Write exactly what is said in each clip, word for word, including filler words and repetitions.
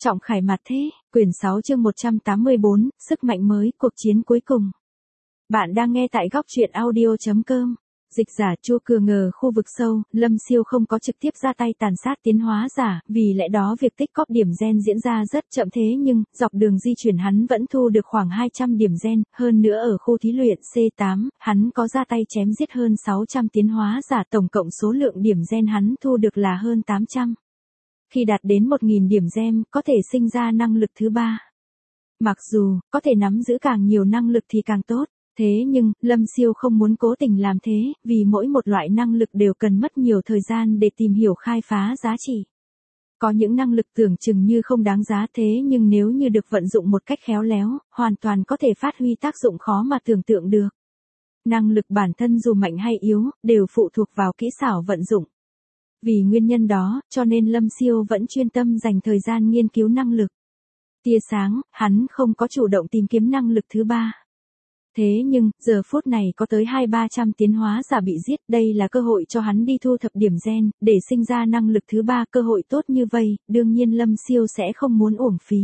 Trọng Khải Mặt Thế, quyển sáu chương một trăm tám mươi bốn, sức mạnh mới, cuộc chiến cuối cùng. Bạn đang nghe tại góc truyện audio chấm com. Dịch giả Chu Cừ ngờ khu vực sâu, Lâm Siêu không có trực tiếp ra tay tàn sát tiến hóa giả, vì lẽ đó việc tích cóp điểm gen diễn ra rất chậm thế nhưng, dọc đường di chuyển hắn vẫn thu được khoảng hai trăm điểm gen, hơn nữa ở khu thí luyện C tám, hắn có ra tay chém giết hơn sáu trăm tiến hóa giả, tổng cộng số lượng điểm gen hắn thu được là hơn tám trăm. Khi đạt đến một nghìn điểm gen, có thể sinh ra năng lực thứ ba. Mặc dù, có thể nắm giữ càng nhiều năng lực thì càng tốt, thế nhưng, Lâm Siêu không muốn cố tình làm thế, vì mỗi một loại năng lực đều cần mất nhiều thời gian để tìm hiểu khai phá giá trị. Có những năng lực tưởng chừng như không đáng giá thế nhưng nếu như được vận dụng một cách khéo léo, hoàn toàn có thể phát huy tác dụng khó mà tưởng tượng được. Năng lực bản thân dù mạnh hay yếu, đều phụ thuộc vào kỹ xảo vận dụng. Vì nguyên nhân đó, cho nên Lâm Siêu vẫn chuyên tâm dành thời gian nghiên cứu năng lực. Tia sáng, hắn không có chủ động tìm kiếm năng lực thứ ba. Thế nhưng, giờ phút này có tới hai ba trăm tiến hóa giả bị giết, đây là cơ hội cho hắn đi thu thập điểm gen, để sinh ra năng lực thứ ba. Cơ hội tốt như vậy, đương nhiên Lâm Siêu sẽ không muốn uổng phí.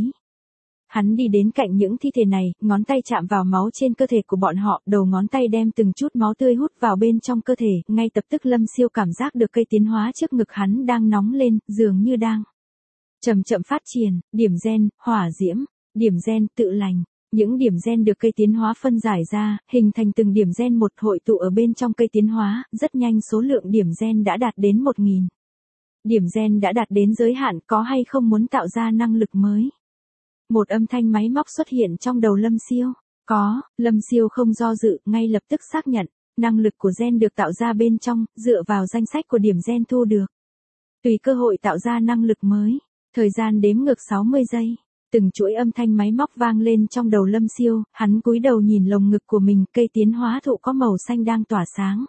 Hắn đi đến cạnh những thi thể này, ngón tay chạm vào máu trên cơ thể của bọn họ, đầu ngón tay đem từng chút máu tươi hút vào bên trong cơ thể, ngay tập tức Lâm Siêu cảm giác được cây tiến hóa trước ngực hắn đang nóng lên, dường như đang chậm chậm phát triển, điểm gen, hỏa diễm, điểm gen, tự lành. Những điểm gen được cây tiến hóa phân giải ra, hình thành từng điểm gen một hội tụ ở bên trong cây tiến hóa, rất nhanh số lượng điểm gen đã đạt đến một nghìn. Điểm gen đã đạt đến giới hạn, có hay không muốn tạo ra năng lực mới? Một âm thanh máy móc xuất hiện trong đầu Lâm Siêu. Có, Lâm Siêu không do dự, ngay lập tức xác nhận, năng lực của gen được tạo ra bên trong, dựa vào danh sách của điểm gen thu được. Tùy cơ hội tạo ra năng lực mới, thời gian đếm ngược sáu mươi giây. Từng chuỗi âm thanh máy móc vang lên trong đầu Lâm Siêu, hắn cúi đầu nhìn lồng ngực của mình, cây tiến hóa thụ có màu xanh đang tỏa sáng.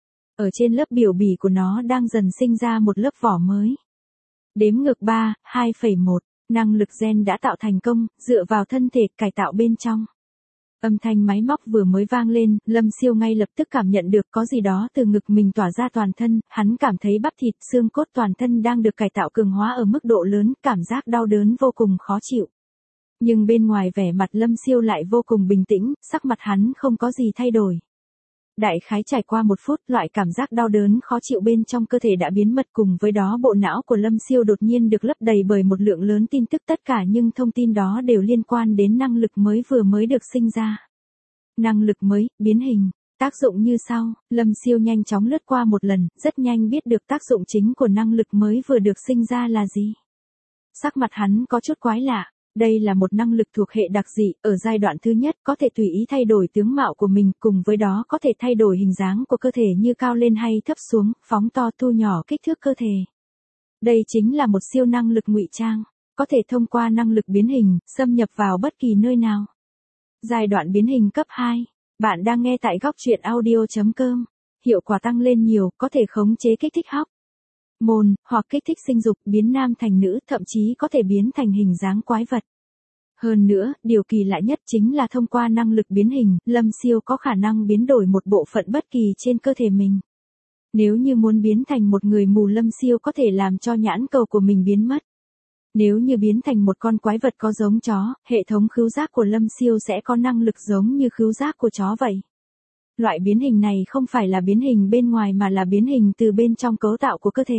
Ở trên lớp biểu bì của nó đang dần sinh ra một lớp vỏ mới. Đếm ngược ba, hai, một, năng lực gen đã tạo thành công, dựa vào thân thể cải tạo bên trong. Âm thanh máy móc vừa mới vang lên, Lâm Siêu ngay lập tức cảm nhận được có gì đó từ ngực mình tỏa ra toàn thân, hắn cảm thấy bắp thịt, xương cốt toàn thân đang được cải tạo cường hóa ở mức độ lớn, cảm giác đau đớn vô cùng khó chịu. Nhưng bên ngoài vẻ mặt Lâm Siêu lại vô cùng bình tĩnh, sắc mặt hắn không có gì thay đổi. Đại khái trải qua một phút, loại cảm giác đau đớn khó chịu bên trong cơ thể đã biến mất, cùng với đó bộ não của Lâm Siêu đột nhiên được lấp đầy bởi một lượng lớn tin tức, tất cả nhưng thông tin đó đều liên quan đến năng lực mới vừa mới được sinh ra. Năng lực mới, biến hình, tác dụng như sau, Lâm Siêu nhanh chóng lướt qua một lần, rất nhanh biết được tác dụng chính của năng lực mới vừa được sinh ra là gì. Sắc mặt hắn có chút quái lạ. Đây là một năng lực thuộc hệ đặc dị, ở giai đoạn thứ nhất có thể tùy ý thay đổi tướng mạo của mình, cùng với đó có thể thay đổi hình dáng của cơ thể như cao lên hay thấp xuống, phóng to thu nhỏ kích thước cơ thể. Đây chính là một siêu năng lực ngụy trang, có thể thông qua năng lực biến hình, xâm nhập vào bất kỳ nơi nào. Giai đoạn biến hình cấp hai, bạn đang nghe tại góc truyện audio chấm com, hiệu quả tăng lên nhiều, có thể khống chế kích thích hóc môn, hoặc kích thích sinh dục, biến nam thành nữ, thậm chí có thể biến thành hình dáng quái vật. Hơn nữa, điều kỳ lạ nhất chính là thông qua năng lực biến hình, Lâm Siêu có khả năng biến đổi một bộ phận bất kỳ trên cơ thể mình. Nếu như muốn biến thành một người mù, Lâm Siêu có thể làm cho nhãn cầu của mình biến mất. Nếu như biến thành một con quái vật có giống chó, hệ thống khứu giác của Lâm Siêu sẽ có năng lực giống như khứu giác của chó vậy. Loại biến hình này không phải là biến hình bên ngoài mà là biến hình từ bên trong cấu tạo của cơ thể.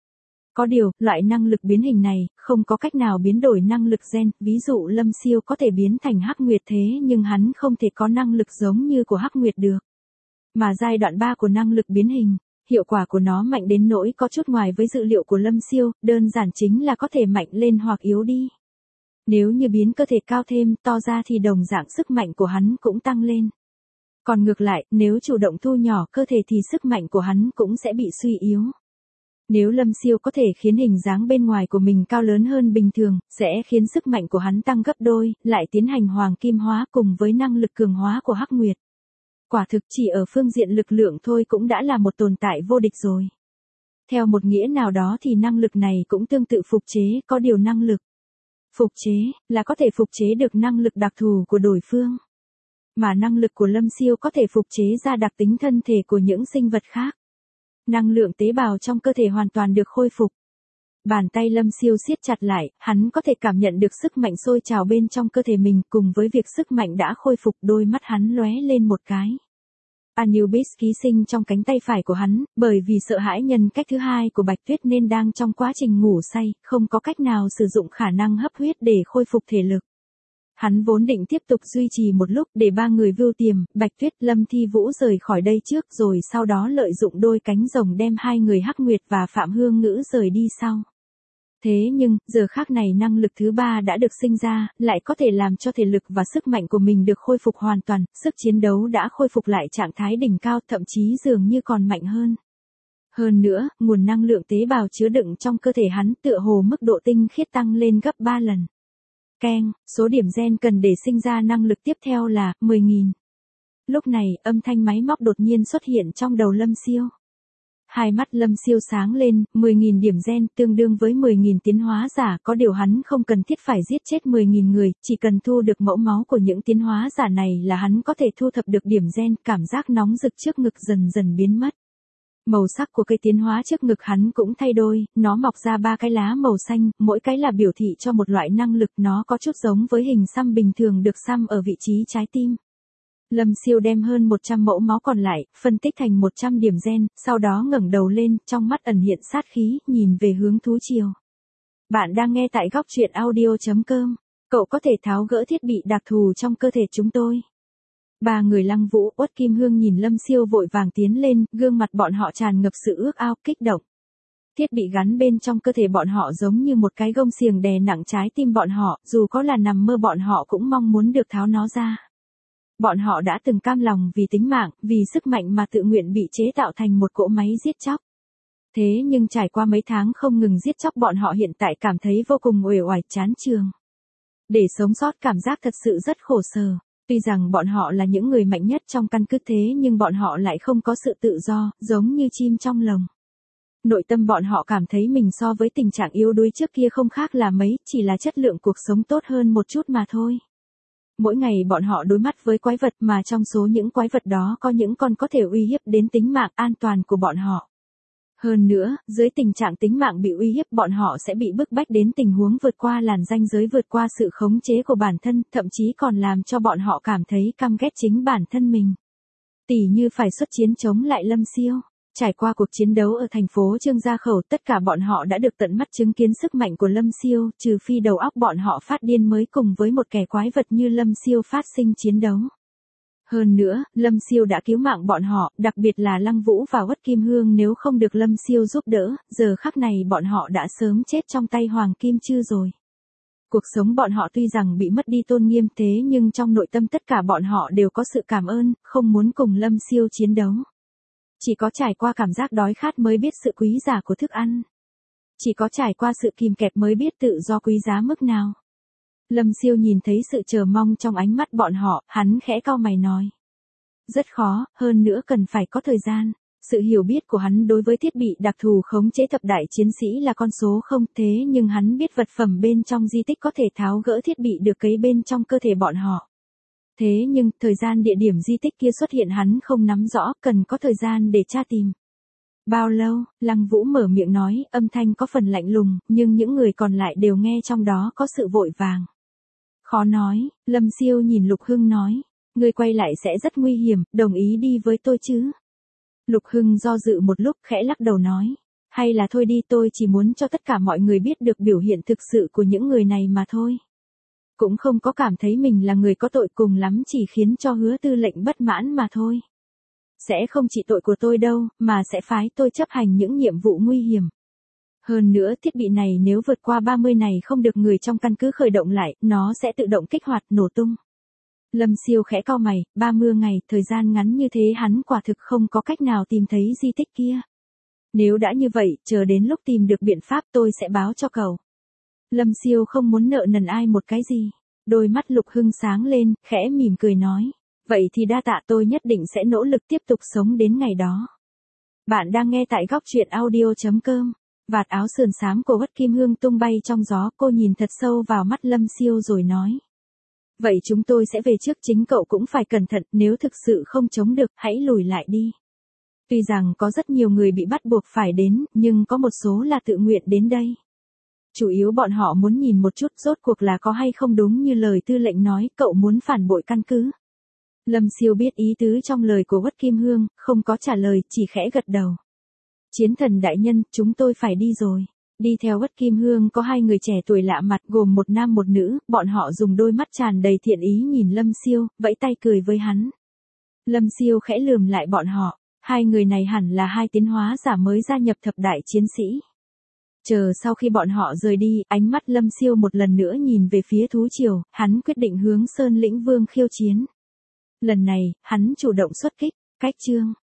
Có điều, loại năng lực biến hình này, không có cách nào biến đổi năng lực gen, ví dụ Lâm Siêu có thể biến thành Hắc Nguyệt thế nhưng hắn không thể có năng lực giống như của Hắc Nguyệt được. Mà giai đoạn ba của năng lực biến hình, hiệu quả của nó mạnh đến nỗi có chút ngoài với dự liệu của Lâm Siêu, đơn giản chính là có thể mạnh lên hoặc yếu đi. Nếu như biến cơ thể cao thêm, to ra thì đồng dạng sức mạnh của hắn cũng tăng lên. Còn ngược lại, nếu chủ động thu nhỏ cơ thể thì sức mạnh của hắn cũng sẽ bị suy yếu. Nếu Lâm Siêu có thể khiến hình dáng bên ngoài của mình cao lớn hơn bình thường, sẽ khiến sức mạnh của hắn tăng gấp đôi, lại tiến hành hoàng kim hóa cùng với năng lực cường hóa của Hắc Nguyệt. Quả thực chỉ ở phương diện lực lượng thôi cũng đã là một tồn tại vô địch rồi. Theo một nghĩa nào đó thì năng lực này cũng tương tự phục chế, có điều năng lực phục chế là có thể phục chế được năng lực đặc thù của đối phương. Mà năng lực của Lâm Siêu có thể phục chế ra đặc tính thân thể của những sinh vật khác. Năng lượng tế bào trong cơ thể hoàn toàn được khôi phục. Bàn tay Lâm Siêu siết chặt lại, hắn có thể cảm nhận được sức mạnh sôi trào bên trong cơ thể mình, cùng với việc sức mạnh đã khôi phục, đôi mắt hắn lóe lên một cái. Anubis ký sinh trong cánh tay phải của hắn, bởi vì sợ hãi nhân cách thứ hai của Bạch Tuyết nên đang trong quá trình ngủ say, không có cách nào sử dụng khả năng hấp huyết để khôi phục thể lực. Hắn vốn định tiếp tục duy trì một lúc để ba người Vưu Tiềm, Bạch Tuyết, Lâm Thi Vũ rời khỏi đây trước, rồi sau đó lợi dụng đôi cánh rồng đem hai người Hắc Nguyệt và Phạm Hương Ngữ rời đi sau. Thế nhưng, giờ khắc này năng lực thứ ba đã được sinh ra, lại có thể làm cho thể lực và sức mạnh của mình được khôi phục hoàn toàn, sức chiến đấu đã khôi phục lại trạng thái đỉnh cao, thậm chí dường như còn mạnh hơn. Hơn nữa, nguồn năng lượng tế bào chứa đựng trong cơ thể hắn tựa hồ mức độ tinh khiết tăng lên gấp ba lần. Keng, số điểm gen cần để sinh ra năng lực tiếp theo là mười nghìn. Lúc này, âm thanh máy móc đột nhiên xuất hiện trong đầu Lâm Siêu. Hai mắt Lâm Siêu sáng lên, mười nghìn điểm gen tương đương với mười nghìn tiến hóa giả, có điều hắn không cần thiết phải giết chết mười nghìn người, chỉ cần thu được mẫu máu của những tiến hóa giả này là hắn có thể thu thập được điểm gen, cảm giác nóng rực trước ngực dần dần biến mất. Màu sắc của cây tiến hóa trước ngực hắn cũng thay đổi, nó mọc ra ba cái lá màu xanh, mỗi cái là biểu thị cho một loại năng lực, nó có chút giống với hình xăm bình thường được xăm ở vị trí trái tim. Lâm Siêu đem hơn một trăm mẫu máu còn lại, phân tích thành một trăm điểm gen, sau đó ngẩng đầu lên, trong mắt ẩn hiện sát khí, nhìn về hướng thú triều. Bạn đang nghe tại góc truyện audio chấm com. Cậu có thể tháo gỡ thiết bị đặc thù trong cơ thể chúng tôi. Ba người Lăng Vũ, Uất Kim Hương nhìn Lâm Siêu vội vàng tiến lên, gương mặt bọn họ tràn ngập sự ước ao, kích động. Thiết bị gắn bên trong cơ thể bọn họ giống như một cái gông xiềng đè nặng trái tim bọn họ, dù có là nằm mơ bọn họ cũng mong muốn được tháo nó ra. Bọn họ đã từng cam lòng vì tính mạng, vì sức mạnh mà tự nguyện bị chế tạo thành một cỗ máy giết chóc. Thế nhưng trải qua mấy tháng không ngừng giết chóc, bọn họ hiện tại cảm thấy vô cùng uể oải chán chường. Để sống sót cảm giác thật sự rất khổ sở. Tuy rằng bọn họ là những người mạnh nhất trong căn cứ thế nhưng bọn họ lại không có sự tự do, giống như chim trong lồng. Nội tâm bọn họ cảm thấy mình so với tình trạng yếu đuối trước kia không khác là mấy, chỉ là chất lượng cuộc sống tốt hơn một chút mà thôi. Mỗi ngày bọn họ đối mặt với quái vật mà trong số những quái vật đó có những con có thể uy hiếp đến tính mạng an toàn của bọn họ. Hơn nữa, dưới tình trạng tính mạng bị uy hiếp bọn họ sẽ bị bức bách đến tình huống vượt qua làn ranh giới, vượt qua sự khống chế của bản thân, thậm chí còn làm cho bọn họ cảm thấy căm ghét chính bản thân mình. Tỉ như phải xuất chiến chống lại Lâm Siêu. Trải qua cuộc chiến đấu ở thành phố Trương Gia Khẩu, tất cả bọn họ đã được tận mắt chứng kiến sức mạnh của Lâm Siêu, trừ phi đầu óc bọn họ phát điên mới cùng với một kẻ quái vật như Lâm Siêu phát sinh chiến đấu. Hơn nữa, Lâm Siêu đã cứu mạng bọn họ, đặc biệt là Lăng Vũ và Uất Kim Hương, nếu không được Lâm Siêu giúp đỡ, giờ khắc này bọn họ đã sớm chết trong tay Hoàng Kim Chư rồi. Cuộc sống bọn họ tuy rằng bị mất đi tôn nghiêm thế nhưng trong nội tâm tất cả bọn họ đều có sự cảm ơn, không muốn cùng Lâm Siêu chiến đấu. Chỉ có trải qua cảm giác đói khát mới biết sự quý giá của thức ăn. Chỉ có trải qua sự kìm kẹp mới biết tự do quý giá mức nào. Lâm Siêu nhìn thấy sự chờ mong trong ánh mắt bọn họ, hắn khẽ cau mày nói. Rất khó, hơn nữa cần phải có thời gian. Sự hiểu biết của hắn đối với thiết bị đặc thù khống chế thập đại chiến sĩ là con số không, thế nhưng hắn biết vật phẩm bên trong di tích có thể tháo gỡ thiết bị được cấy bên trong cơ thể bọn họ. Thế nhưng, thời gian địa điểm di tích kia xuất hiện hắn không nắm rõ, cần có thời gian để tra tìm. Bao lâu, Lăng Vũ mở miệng nói, âm thanh có phần lạnh lùng, nhưng những người còn lại đều nghe trong đó có sự vội vàng. Khó nói, Lâm Siêu nhìn Lục Hưng nói, người quay lại sẽ rất nguy hiểm, đồng ý đi với tôi chứ? Lục Hưng do dự một lúc khẽ lắc đầu nói, hay là thôi đi, tôi chỉ muốn cho tất cả mọi người biết được biểu hiện thực sự của những người này mà thôi. Cũng không có cảm thấy mình là người có tội, cùng lắm chỉ khiến cho Hứa tư lệnh bất mãn mà thôi. Sẽ không chỉ tội của tôi đâu, mà sẽ phái tôi chấp hành những nhiệm vụ nguy hiểm. Hơn nữa thiết bị này nếu vượt qua ba mươi này không được người trong căn cứ khởi động lại, nó sẽ tự động kích hoạt nổ tung. Lâm Siêu khẽ cau mày, ba mươi ngày, thời gian ngắn như thế hắn quả thực không có cách nào tìm thấy di tích kia. Nếu đã như vậy, chờ đến lúc tìm được biện pháp tôi sẽ báo cho cậu. Lâm Siêu không muốn nợ nần ai một cái gì. Đôi mắt Lục Hưng sáng lên, khẽ mỉm cười nói. Vậy thì đa tạ, tôi nhất định sẽ nỗ lực tiếp tục sống đến ngày đó. Bạn đang nghe tại góc truyện audio chấm com. Vạt áo sườn xám của Uất Kim Hương tung bay trong gió, cô nhìn thật sâu vào mắt Lâm Siêu rồi nói. Vậy chúng tôi sẽ về trước, chính cậu cũng phải cẩn thận, nếu thực sự không chống được, hãy lùi lại đi. Tuy rằng có rất nhiều người bị bắt buộc phải đến, nhưng có một số là tự nguyện đến đây. Chủ yếu bọn họ muốn nhìn một chút rốt cuộc là có hay không đúng như lời tư lệnh nói, cậu muốn phản bội căn cứ. Lâm Siêu biết ý tứ trong lời của Uất Kim Hương, không có trả lời, chỉ khẽ gật đầu. Chiến thần đại nhân, chúng tôi phải đi rồi. Đi theo Uất Kim Hương có hai người trẻ tuổi lạ mặt gồm một nam một nữ, bọn họ dùng đôi mắt tràn đầy thiện ý nhìn Lâm Siêu, vẫy tay cười với hắn. Lâm Siêu khẽ lườm lại bọn họ, hai người này hẳn là hai tiến hóa giả mới gia nhập thập đại chiến sĩ. Chờ sau khi bọn họ rời đi, ánh mắt Lâm Siêu một lần nữa nhìn về phía thú triều, hắn quyết định hướng Sơn Lĩnh Vương khiêu chiến. Lần này, hắn chủ động xuất kích, cách chương.